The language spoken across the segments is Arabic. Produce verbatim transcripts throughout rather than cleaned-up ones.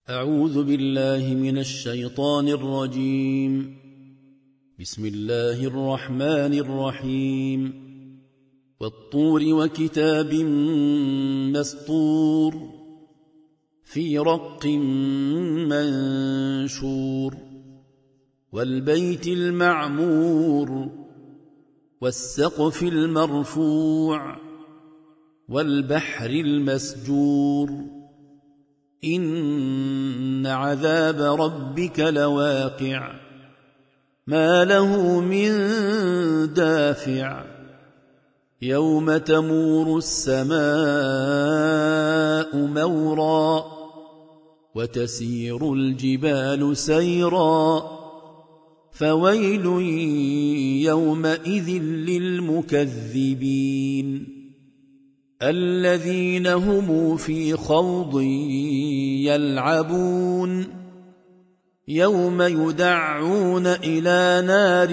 أعوذ بالله من الشيطان الرجيم. بسم الله الرحمن الرحيم. والطور وكتاب مسطور في رق منشور والبيت المعمور والسقف المرفوع والبحر المسجور إن عذاب ربك لواقع ما له من دافع يوم تمور السماء مورا وتسير الجبال سيرا فويل يومئذ للمكذبين الذين هم في خوض يلعبون يوم يدعون إلى نار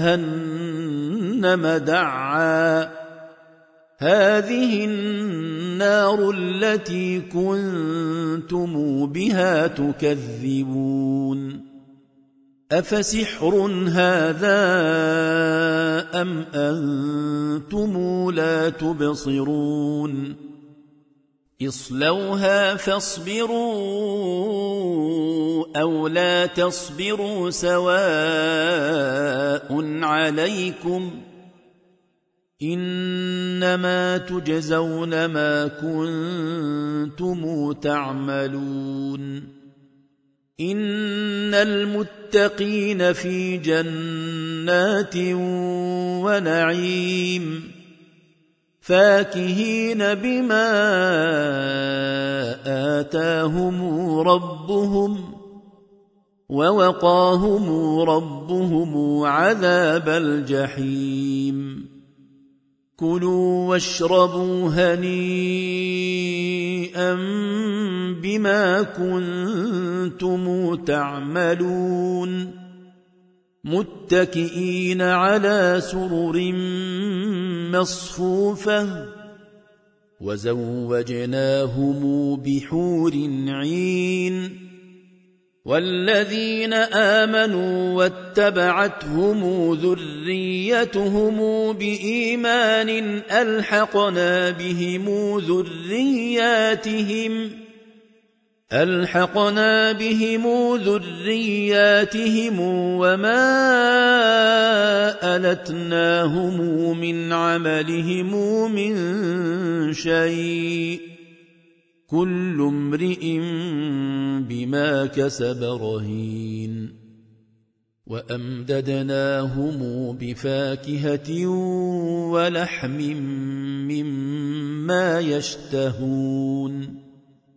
جهنم دعا هذه النار التي كنتم بها تكذبون أفسحر هذا أم أنتم لا تبصرون اصلوها فاصبروا أو لا تصبروا سواء عليكم إنما تجزون ما كنتم تعملون إن المتقين في جنات ونعيم فاكهين بما آتاهم ربهم ووقاهم ربهم عذاب الجحيم كلوا واشربوا هنيئا بما كنتم تعملون متكئين على سرر مصفوفة وزوجناهم بحور عين والذين آمنوا واتبعتهم ذريتهم بإيمان ألحقنا بهم ذرياتهم ألحقنا بهم ذرياتهم وما ألتناهم من عملهم من شيء كل امرئ بما كسب رهين وأمددناهم بفاكهة ولحم مما يشتهون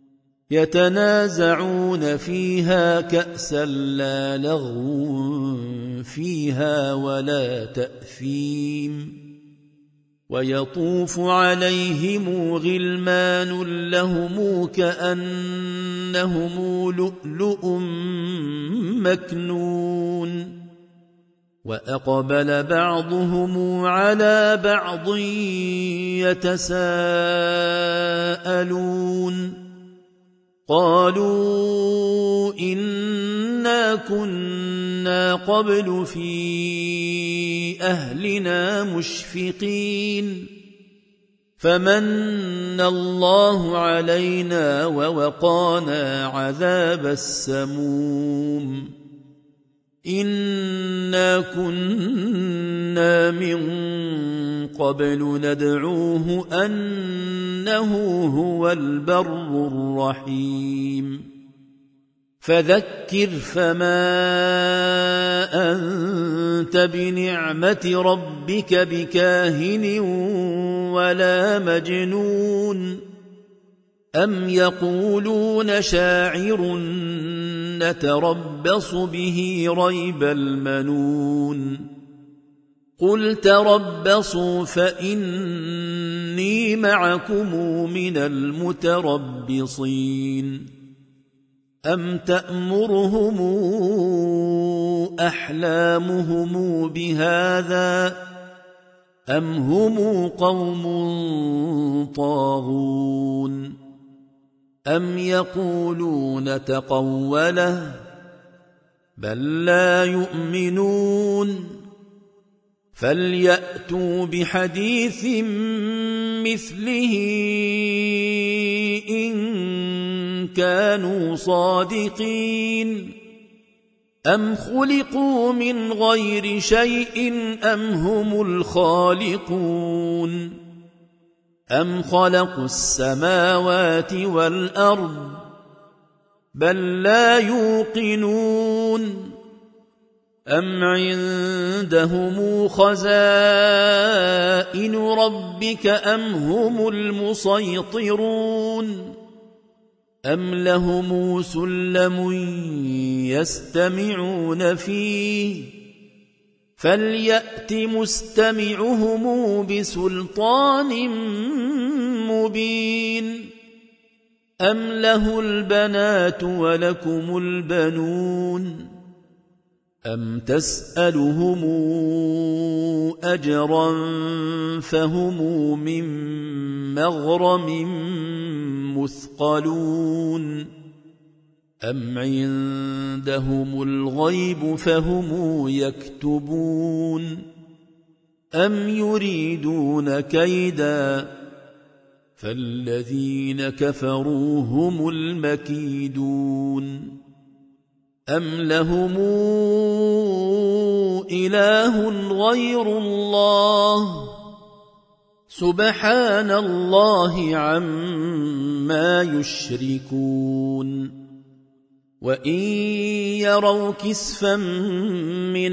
يتنازعون فيها كأسا لا لغو فيها ولا تأثيم ويطوف عليهم غلمان لهم كأنهم لؤلؤ مكنون وأقبل بعضهم على بعض يتساءلون قالوا إنا كنا قبل في أهلنا مشفقين فمن الله علينا ووقانا عذاب السموم إنا كنا من قبل ندعوه أنه هو البر الرحيم فذكر فما أنت بنعمة ربك بكاهن ولا مجنون أم يقولون شاعر نتربص به ريب المنون قل تربصوا فإني معكم من المتربصين أم تأمرهم أحلامهم بهذا أم هم قوم طاغون أم يقولون تقوله بل لا يؤمنون فليأتوا بحديث مثله إن كانوا صادقين أم خلقوا من غير شيء أم هم الخالقون أم خلقوا السماوات والأرض بل لا يوقنون أم عندهم خزائن ربك أم هم المسيطرون أم لهم سلم يستمعون فيه فليأت مستمعهم بسلطان مبين أم له البنات ولكم البنون أم تسألهم أجرا فهم من مغرم مثقلون أم عندهم الغيب فهم يكتبون أم يريدون كيدا فالذين كفروا هم المكيدون أم لهم إله غير الله سبحان الله عما يشركون وإن يروا كسفا من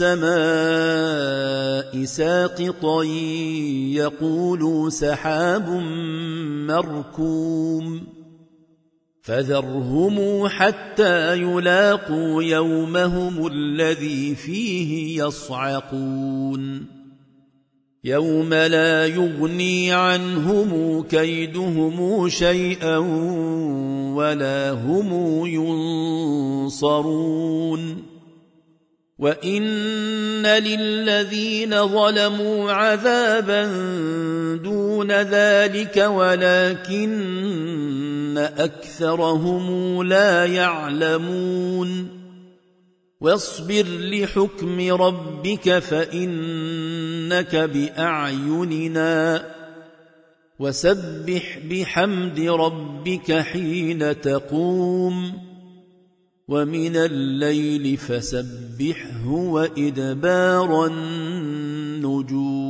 السماء ساقطا يقولوا سحاب مركوم فذرهم حتى يلاقوا يومهم الذي فيه يصعقون يوم لا يغني عنهم كيدهم شيئا ولا هم ينصرون وإن للذين ظلموا عذابا دون ذلك ولكن أكثرهم لا يعلمون واصبر لحكم ربك فإنك بأعيننا وسبح بحمد ربك حين تقوم ومن الليل فسبحه وإدبار النجوم